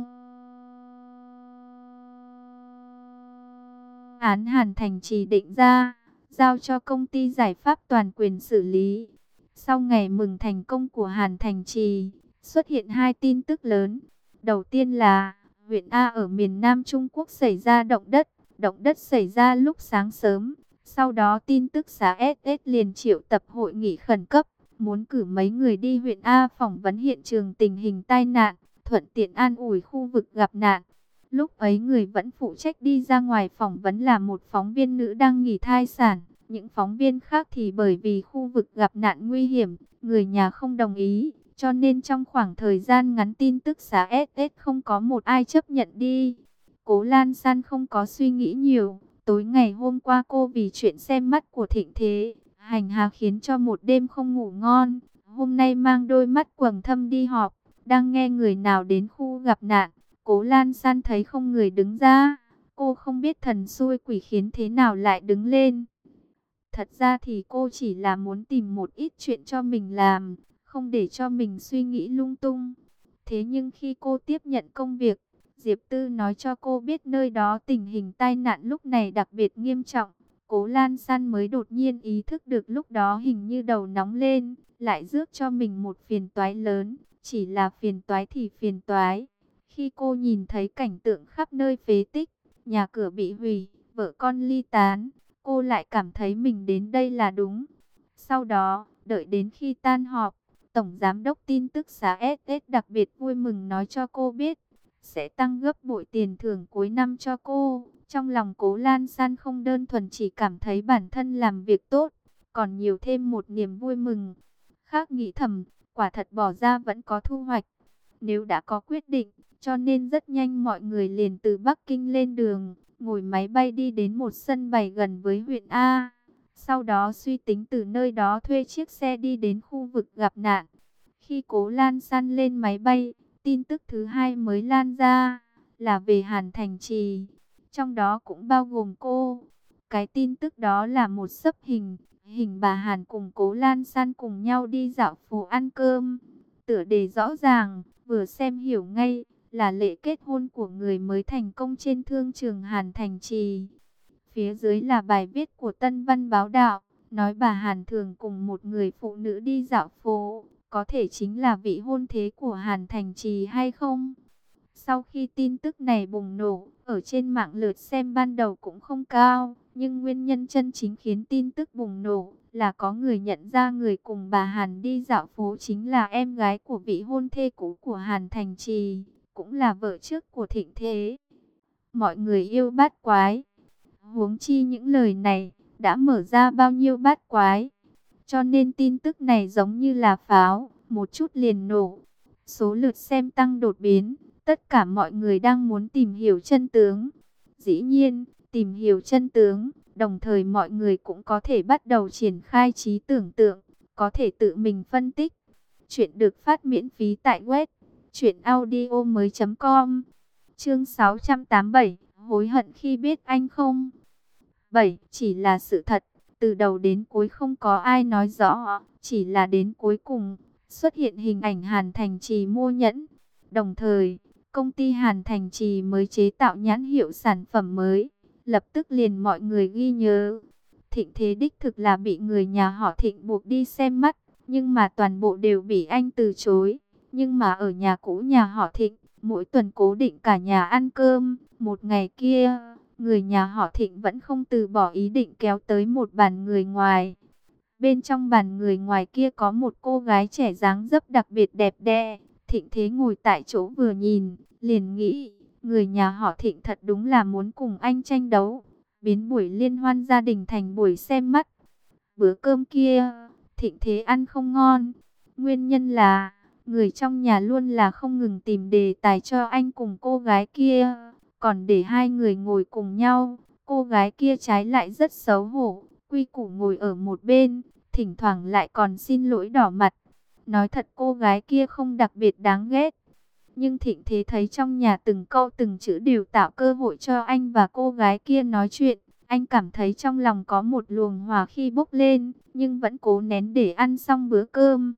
án Hàn Thành Trì định ra, giao cho công ty giải pháp toàn quyền xử lý. Sau ngày mừng thành công của Hàn Thành Trì, xuất hiện hai tin tức lớn. Đầu tiên là, huyện A ở miền Nam Trung Quốc xảy ra động đất. Động đất xảy ra lúc sáng sớm. Sau đó tin tức xã ét ét liền triệu tập hội nghị khẩn cấp, muốn cử mấy người đi huyện A phỏng vấn hiện trường tình hình tai nạn, thuận tiện an ủi khu vực gặp nạn. Lúc ấy người vẫn phụ trách đi ra ngoài phỏng vấn là một phóng viên nữ đang nghỉ thai sản. Những phóng viên khác thì bởi vì khu vực gặp nạn nguy hiểm, người nhà không đồng ý, cho nên trong khoảng thời gian ngắn tin tức xã ét ét không có một ai chấp nhận đi. Cố Lan San không có suy nghĩ nhiều. Tối ngày hôm qua cô vì chuyện xem mắt của Thịnh Thế, hành hạ khiến cho một đêm không ngủ ngon. Hôm nay mang đôi mắt quầng thâm đi họp, đang nghe người nào đến khu gặp nạn. Cố Lan San thấy không người đứng ra. Cô không biết thần xui quỷ khiến thế nào lại đứng lên. Thật ra thì cô chỉ là muốn tìm một ít chuyện cho mình làm, không để cho mình suy nghĩ lung tung. Thế nhưng khi cô tiếp nhận công việc, Diệp Tư nói cho cô biết nơi đó tình hình tai nạn lúc này đặc biệt nghiêm trọng. Cố Lan San mới đột nhiên ý thức được lúc đó hình như đầu nóng lên, lại rước cho mình một phiền toái lớn. Chỉ là phiền toái thì phiền toái. Khi cô nhìn thấy cảnh tượng khắp nơi phế tích, nhà cửa bị hủy, vợ con ly tán, cô lại cảm thấy mình đến đây là đúng. Sau đó, đợi đến khi tan họp, Tổng Giám đốc tin tức xã ét ét đặc biệt vui mừng nói cho cô biết sẽ tăng gấp bội tiền thưởng cuối năm cho cô. Trong lòng Cố Lan San không đơn thuần chỉ cảm thấy bản thân làm việc tốt, còn nhiều thêm một niềm vui mừng. Khác nghĩ thầm, quả thật bỏ ra vẫn có thu hoạch. Nếu đã có quyết định, cho nên rất nhanh mọi người liền từ Bắc Kinh lên đường, ngồi máy bay đi đến một sân bày gần với huyện A. Sau đó suy tính từ nơi đó thuê chiếc xe đi đến khu vực gặp nạn. Khi Cố Lan San lên máy bay, tin tức thứ hai mới lan ra, là về Hàn Thành Trì. Trong đó cũng bao gồm cô. Cái tin tức đó là một xấp hình, hình bà Hàn cùng Cố Lan San cùng nhau đi dạo phố ăn cơm. Tựa đề rõ ràng, vừa xem hiểu ngay, là lễ kết hôn của người mới thành công trên thương trường Hàn Thành Trì. Phía dưới là bài viết của Tân Văn Báo Đạo, nói bà Hàn thường cùng một người phụ nữ đi dạo phố, có thể chính là vị hôn thê của Hàn Thành Trì hay không? Sau khi tin tức này bùng nổ, ở trên mạng lượt xem ban đầu cũng không cao, nhưng nguyên nhân chân chính khiến tin tức bùng nổ là có người nhận ra người cùng bà Hàn đi dạo phố chính là em gái của vị hôn thê cũ của Hàn Thành Trì, cũng là vợ trước của Thịnh Thế. Mọi người yêu bát quái, huống chi những lời này đã mở ra bao nhiêu bát quái, cho nên tin tức này giống như là pháo, một chút liền nổ. Số lượt xem tăng đột biến. Tất cả mọi người đang muốn tìm hiểu chân tướng. Dĩ nhiên, tìm hiểu chân tướng, đồng thời mọi người cũng có thể bắt đầu triển khai trí tưởng tượng, có thể tự mình phân tích. Chuyện được phát miễn phí tại web truyện audio mới chấm com. Chương sáu trăm tám mươi bảy, hối hận khi biết anh không? bảy. Chỉ là sự thật, từ đầu đến cuối không có ai nói rõ, chỉ là đến cuối cùng xuất hiện hình ảnh Hàn Thành Trì mua nhẫn. Đồng thời, công ty Hàn Thành Trì mới chế tạo nhãn hiệu sản phẩm mới, lập tức liền mọi người ghi nhớ. Thịnh Thế đích thực là bị người nhà họ Thịnh buộc đi xem mắt, nhưng mà toàn bộ đều bị anh từ chối. Nhưng mà ở nhà cũ nhà họ Thịnh, mỗi tuần cố định cả nhà ăn cơm. Một ngày kia, người nhà họ Thịnh vẫn không từ bỏ ý định kéo tới một bàn người ngoài. Bên trong bàn người ngoài kia có một cô gái trẻ dáng dấp đặc biệt đẹp đẽ. Thịnh Thế ngồi tại chỗ vừa nhìn, liền nghĩ, người nhà họ Thịnh thật đúng là muốn cùng anh tranh đấu, biến buổi liên hoan gia đình thành buổi xem mắt. Bữa cơm kia, Thịnh Thế ăn không ngon. Nguyên nhân là, người trong nhà luôn là không ngừng tìm đề tài cho anh cùng cô gái kia. Còn để hai người ngồi cùng nhau, cô gái kia trái lại rất xấu hổ, quy củ ngồi ở một bên, thỉnh thoảng lại còn xin lỗi đỏ mặt. Nói thật cô gái kia không đặc biệt đáng ghét. Nhưng Thịnh Thế thấy trong nhà từng câu từng chữ đều tạo cơ hội cho anh và cô gái kia nói chuyện. Anh cảm thấy trong lòng có một luồng hỏa khí bốc lên, nhưng vẫn cố nén để ăn xong bữa cơm.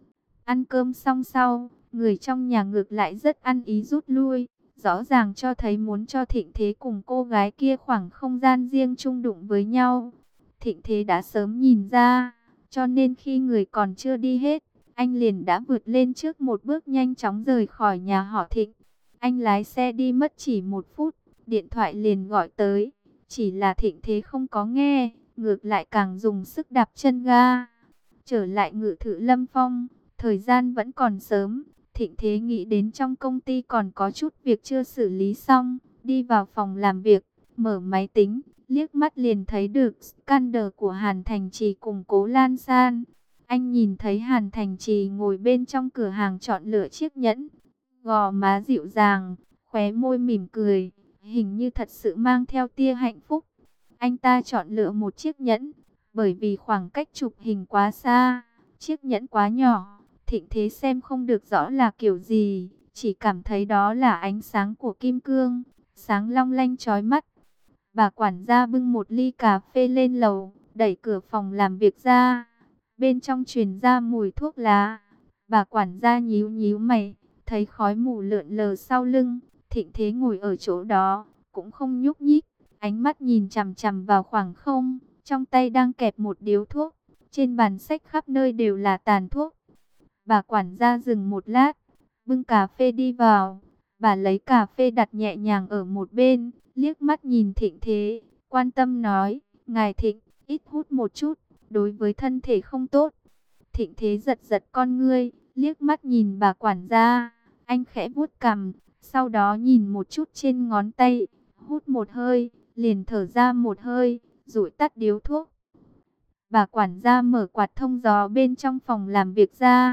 Ăn cơm xong sau, người trong nhà ngược lại rất ăn ý rút lui. Rõ ràng cho thấy muốn cho Thịnh Thế cùng cô gái kia khoảng không gian riêng chung đụng với nhau. Thịnh Thế đã sớm nhìn ra, cho nên khi người còn chưa đi hết, anh liền đã vượt lên trước một bước nhanh chóng rời khỏi nhà họ Thịnh. Anh lái xe đi mất chỉ một phút, điện thoại liền gọi tới. Chỉ là Thịnh Thế không có nghe, ngược lại càng dùng sức đạp chân ga. Trở lại Ngự Thự Lâm Phong, thời gian vẫn còn sớm. Thịnh Thế nghĩ đến trong công ty còn có chút việc chưa xử lý xong, đi vào phòng làm việc, mở máy tính, liếc mắt liền thấy được scandal của Hàn Thành Trì cùng Cố Lan San. Anh nhìn thấy Hàn Thành Trì ngồi bên trong cửa hàng chọn lựa chiếc nhẫn, gò má dịu dàng, khóe môi mỉm cười, hình như thật sự mang theo tia hạnh phúc. Anh ta chọn lựa một chiếc nhẫn, bởi vì khoảng cách chụp hình quá xa, chiếc nhẫn quá nhỏ, Thịnh Thế xem không được rõ là kiểu gì, chỉ cảm thấy đó là ánh sáng của kim cương, sáng long lanh chói mắt. Bà quản gia bưng một ly cà phê lên lầu, đẩy cửa phòng làm việc ra. Bên trong truyền ra mùi thuốc lá. Bà quản gia nhíu nhíu mày, thấy khói mù lượn lờ sau lưng. Thịnh Thế ngồi ở chỗ đó, cũng không nhúc nhích, ánh mắt nhìn chằm chằm vào khoảng không, trong tay đang kẹp một điếu thuốc. Trên bàn sách khắp nơi đều là tàn thuốc. Bà quản gia dừng một lát, bưng cà phê đi vào. Bà lấy cà phê đặt nhẹ nhàng ở một bên, liếc mắt nhìn Thịnh Thế, quan tâm nói, ngài Thịnh, ít hút một chút, đối với thân thể không tốt. Thịnh Thế giật giật con ngươi, liếc mắt nhìn bà quản gia, anh khẽ vuốt cằm, sau đó nhìn một chút trên ngón tay, hút một hơi, liền thở ra một hơi, rụi tắt điếu thuốc. Bà quản gia mở quạt thông gió bên trong phòng làm việc ra.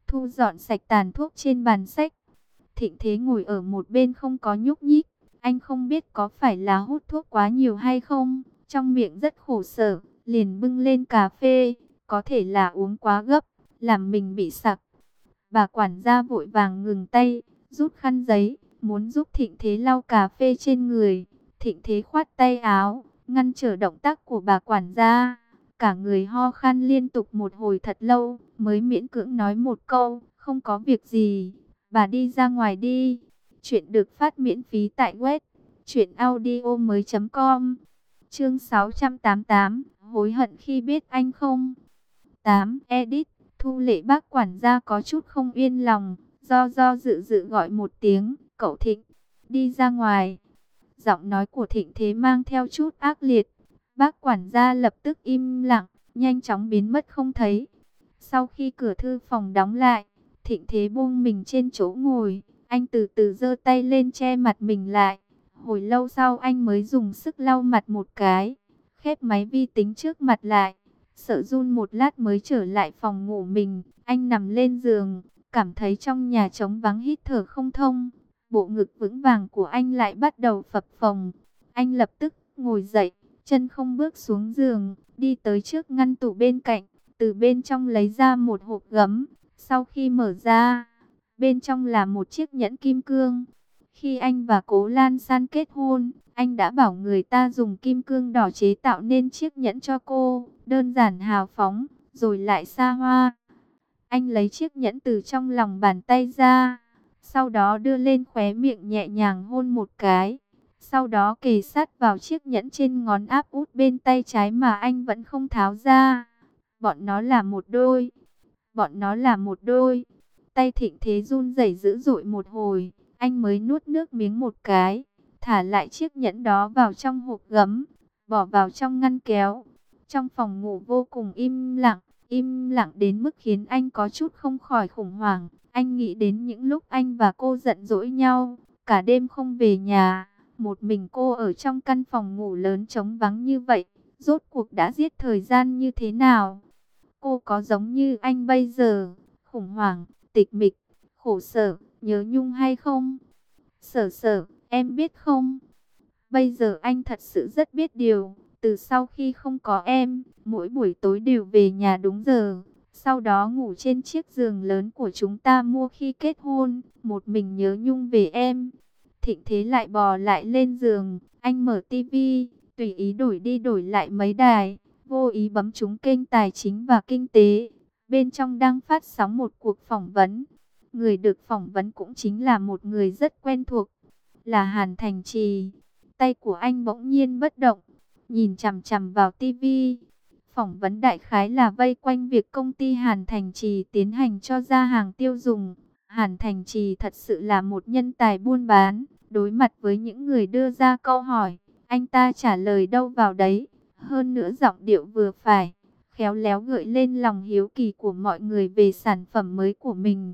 thu dọn sạch tàn thuốc trên bàn sách. Thịnh Thế ngồi ở một bên không có nhúc nhích. Anh không biết có phải là hút thuốc quá nhiều hay không, trong miệng rất khổ sở, liền bưng lên cà phê, có thể là uống quá gấp, làm mình bị sặc. Bà quản gia vội vàng ngừng tay, rút khăn giấy, muốn giúp Thịnh Thế lau cà phê trên người. Thịnh Thế khoát tay áo, ngăn trở động tác của bà quản gia. Cả người ho khan liên tục một hồi thật lâu, mới miễn cưỡng nói một câu, không có việc gì, bà đi ra ngoài đi. Chuyện được phát miễn phí tại web truyện audio mới chấm com. Chương sáu trăm tám mươi tám, hối hận khi biết anh không. tám. Edit. Thu Lệ bác quản gia có chút không yên lòng, do do dự dự gọi một tiếng, cậu Thịnh, đi ra ngoài. Giọng nói của Thịnh Thế mang theo chút ác liệt. Bác quản gia lập tức im lặng, nhanh chóng biến mất không thấy. Sau khi cửa thư phòng đóng lại, Thịnh Thế buông mình trên chỗ ngồi, anh từ từ giơ tay lên che mặt mình lại. Hồi lâu sau anh mới dùng sức lau mặt một cái, khép máy vi tính trước mặt lại. Sợ run một lát mới trở lại phòng ngủ mình, anh nằm lên giường, cảm thấy trong nhà trống vắng hít thở không thông. Bộ ngực vững vàng của anh lại bắt đầu phập phồng. Anh lập tức ngồi dậy, chân không bước xuống giường, đi tới trước ngăn tủ bên cạnh, từ bên trong lấy ra một hộp gấm. Sau khi mở ra, bên trong là một chiếc nhẫn kim cương. Khi anh và Cố Lan San kết hôn, anh đã bảo người ta dùng kim cương đỏ chế tạo nên chiếc nhẫn cho cô, đơn giản hào phóng, rồi lại xa hoa. Anh lấy chiếc nhẫn từ trong lòng bàn tay ra, sau đó đưa lên khóe miệng nhẹ nhàng hôn một cái. Sau đó kề sát vào chiếc nhẫn trên ngón áp út bên tay trái mà anh vẫn không tháo ra. Bọn nó là một đôi. Bọn nó là một đôi. Tay Thịnh Thế run rẩy dữ dội một hồi, anh mới nuốt nước miếng một cái, thả lại chiếc nhẫn đó vào trong hộp gấm, bỏ vào trong ngăn kéo. Trong phòng ngủ vô cùng im lặng, im lặng đến mức khiến anh có chút không khỏi khủng hoảng. Anh nghĩ đến những lúc anh và cô giận dỗi nhau, cả đêm không về nhà, một mình cô ở trong căn phòng ngủ lớn trống vắng như vậy, rốt cuộc đã giết thời gian như thế nào? Cô có giống như anh bây giờ, khủng hoảng, tịch mịch, khổ sở, nhớ nhung hay không? Sở sở, em biết không? Bây giờ anh thật sự rất biết điều. Từ sau khi không có em, mỗi buổi tối đều về nhà đúng giờ. Sau đó ngủ trên chiếc giường lớn của chúng ta mua khi kết hôn. Một mình nhớ nhung về em. Thịnh Thế lại bò lại lên giường. Anh mở tivi, tùy ý đổi đi đổi lại mấy đài. Vô ý bấm trúng kênh tài chính và kinh tế. Bên trong đang phát sóng một cuộc phỏng vấn. Người được phỏng vấn cũng chính là một người rất quen thuộc, là Hàn Thành Trì. Tay của anh bỗng nhiên bất động, nhìn chằm chằm vào tivi. Phỏng vấn đại khái là vây quanh việc công ty Hàn Thành Trì tiến hành cho ra hàng tiêu dùng. Hàn Thành Trì thật sự là một nhân tài buôn bán. Đối mặt với những người đưa ra câu hỏi, anh ta trả lời đâu vào đấy. Hơn nữa giọng điệu vừa phải, khéo léo gợi lên lòng hiếu kỳ của mọi người về sản phẩm mới của mình.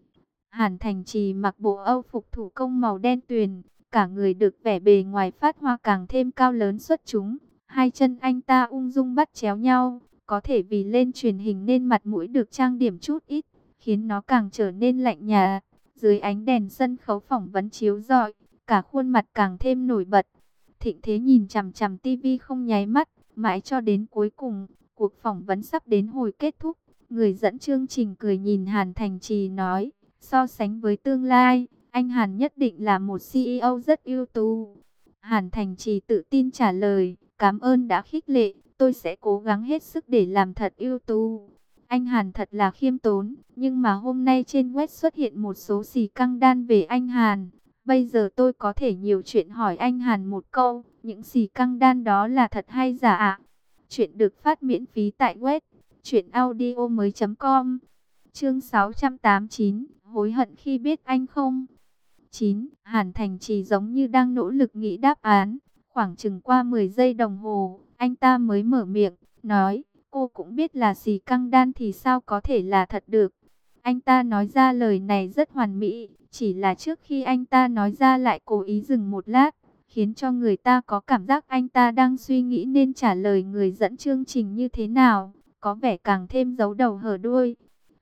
Hàn Thành Trì mặc bộ âu phục thủ công màu đen tuyền, cả người được vẻ bề ngoài phát hoa càng thêm cao lớn xuất chúng. Hai chân anh ta ung dung bắt chéo nhau, có thể vì lên truyền hình nên mặt mũi được trang điểm chút ít, khiến nó càng trở nên lạnh nhạt. Dưới ánh đèn sân khấu phỏng vấn chiếu rọi, cả khuôn mặt càng thêm nổi bật. Thịnh Thế nhìn chằm chằm tivi không nháy mắt, mãi cho đến cuối cùng, cuộc phỏng vấn sắp đến hồi kết thúc. Người dẫn chương trình cười nhìn Hàn Thành Trì nói, so sánh với tương lai, anh Hàn nhất định là một xê e ô rất ưu tú. Hàn Thành Trì tự tin trả lời, cảm ơn đã khích lệ, tôi sẽ cố gắng hết sức để làm thật ưu tú. Anh Hàn thật là khiêm tốn, nhưng mà hôm nay trên web xuất hiện một số xì căng đan về anh Hàn. Bây giờ tôi có thể nhiều chuyện hỏi anh Hàn một câu, những xì căng đan đó là thật hay giả ạ? Chuyện được phát miễn phí tại web truyện audio mới chấm com. Chương sáu trăm tám mươi chín, hối hận khi biết anh không. chín. Hàn Thành Trì giống như đang nỗ lực nghĩ đáp án. Khoảng chừng qua mười giây đồng hồ, anh ta mới mở miệng, nói, cô cũng biết là xì căng đan thì sao có thể là thật được. Anh ta nói ra lời này rất hoàn mỹ, chỉ là trước khi anh ta nói ra lại cố ý dừng một lát, khiến cho người ta có cảm giác anh ta đang suy nghĩ nên trả lời người dẫn chương trình như thế nào, có vẻ càng thêm giấu đầu hở đuôi.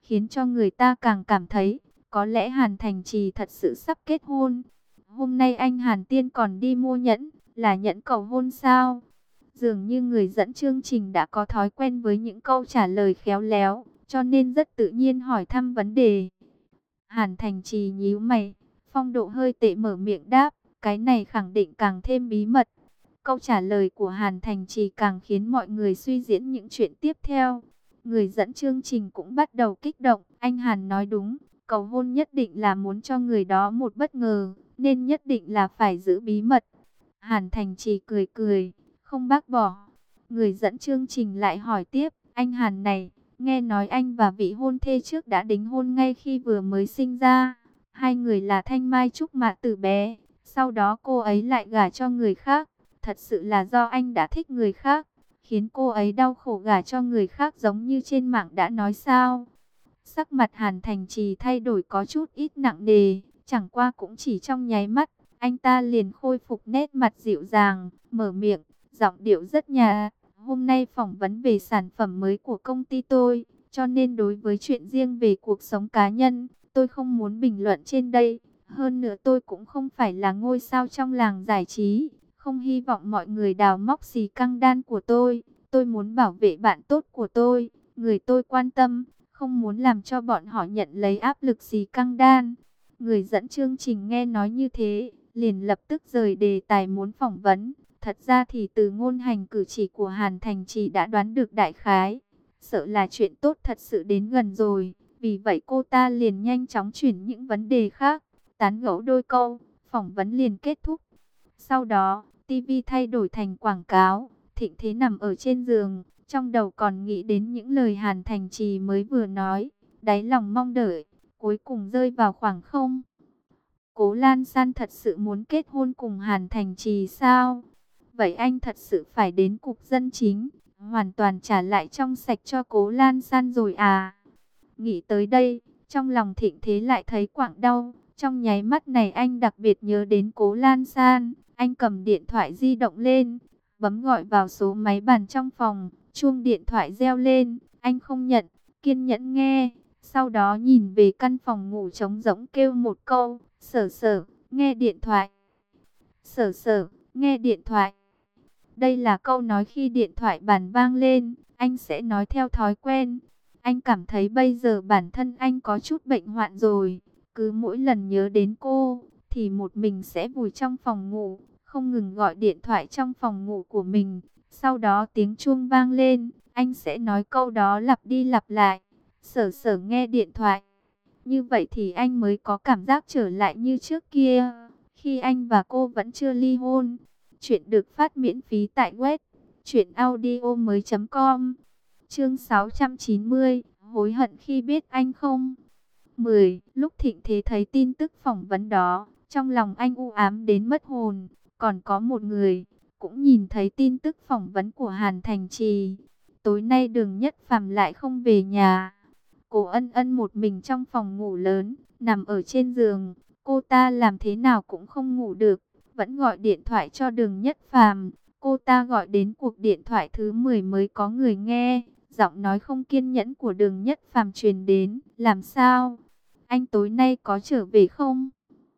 khiến cho người ta càng cảm thấy, có lẽ Hàn Thành Trì thật sự sắp kết hôn. Hôm nay anh Hàn Tiên còn đi mua nhẫn, là nhẫn cầu hôn sao? Dường như người dẫn chương trình đã có thói quen với những câu trả lời khéo léo, cho nên rất tự nhiên hỏi thăm vấn đề. Hàn Thành Trì nhíu mày, phong độ hơi tệ mở miệng đáp, cái này khẳng định càng thêm bí mật. Câu trả lời của Hàn Thành Trì càng khiến mọi người suy diễn những chuyện tiếp theo. Người dẫn chương trình cũng bắt đầu kích động, anh Hàn nói đúng, cầu hôn nhất định là muốn cho người đó một bất ngờ, nên nhất định là phải giữ bí mật. Hàn Thành Trì cười cười, không bác bỏ. Người dẫn chương trình lại hỏi tiếp, anh Hàn này, nghe nói anh và vị hôn thê trước đã đính hôn ngay khi vừa mới sinh ra. Hai người là Thanh Mai Trúc Mã từ bé, sau đó cô ấy lại gả cho người khác. Thật sự là do anh đã thích người khác, khiến cô ấy đau khổ gả cho người khác giống như trên mạng đã nói sao? Sắc mặt Hàn Thành Trì thay đổi có chút ít nặng nề, chẳng qua cũng chỉ trong nháy mắt, anh ta liền khôi phục nét mặt dịu dàng, mở miệng, giọng điệu rất nhã. Hôm nay phỏng vấn về sản phẩm mới của công ty tôi, cho nên đối với chuyện riêng về cuộc sống cá nhân, tôi không muốn bình luận trên đây. Hơn nữa tôi cũng không phải là ngôi sao trong làng giải trí, không hy vọng mọi người đào móc xì căng đan của tôi. Tôi muốn bảo vệ bạn tốt của tôi, người tôi quan tâm, không muốn làm cho bọn họ nhận lấy áp lực xì căng đan. Người dẫn chương trình nghe nói như thế, liền lập tức rời đề tài muốn phỏng vấn. Thật ra thì từ ngôn hành cử chỉ của Hàn Thành Trì đã đoán được đại khái. Sợ là chuyện tốt thật sự đến gần rồi. Vì vậy cô ta liền nhanh chóng chuyển những vấn đề khác. Tán gẫu đôi câu, phỏng vấn liền kết thúc. Sau đó, ti vi thay đổi thành quảng cáo. Thịnh Thế nằm ở trên giường, trong đầu còn nghĩ đến những lời Hàn Thành Trì mới vừa nói. Đáy lòng mong đợi, cuối cùng rơi vào khoảng không. Cố Lan San thật sự muốn kết hôn cùng Hàn Thành Trì sao? Vậy anh thật sự phải đến cục dân chính, hoàn toàn trả lại trong sạch cho Cố Lan San rồi à? Nghĩ tới đây, trong lòng Thịnh Thế lại thấy quặn đau. Trong nháy mắt này anh đặc biệt nhớ đến Cố Lan San. Anh cầm điện thoại di động lên, bấm gọi vào số máy bàn trong phòng. Chuông điện thoại reo lên, anh không nhận, kiên nhẫn nghe. Sau đó nhìn về căn phòng ngủ trống rỗng kêu một câu, Sở Sở, nghe điện thoại. Sở Sở, nghe điện thoại. Đây là câu nói khi điện thoại bàn vang lên, anh sẽ nói theo thói quen. Anh cảm thấy bây giờ bản thân anh có chút bệnh hoạn rồi. Cứ mỗi lần nhớ đến cô, thì một mình sẽ vùi trong phòng ngủ, không ngừng gọi điện thoại trong phòng ngủ của mình. Sau đó tiếng chuông vang lên, anh sẽ nói câu đó lặp đi lặp lại. Sở Sở nghe điện thoại. Như vậy thì anh mới có cảm giác trở lại như trước kia, khi anh và cô vẫn chưa ly hôn. Chuyện được phát miễn phí tại web truyện audio mới chấm com. Chương sáu trăm chín mươi, hối hận khi biết anh không. mười. Lúc Thịnh Thế thấy tin tức phỏng vấn đó, trong lòng anh u ám đến mất hồn. Còn có một người, cũng nhìn thấy tin tức phỏng vấn của Hàn Thành Trì. Tối nay Đường Nhất Phàm lại không về nhà. Cô Ân Ân một mình trong phòng ngủ lớn, nằm ở trên giường. Cô ta làm thế nào cũng không ngủ được, vẫn gọi điện thoại cho Đường Nhất Phàm. Cô ta gọi đến cuộc điện thoại thứ mười mới có người nghe. Giọng nói không kiên nhẫn của Đường Nhất Phàm truyền đến. Làm sao? Anh tối nay có trở về không?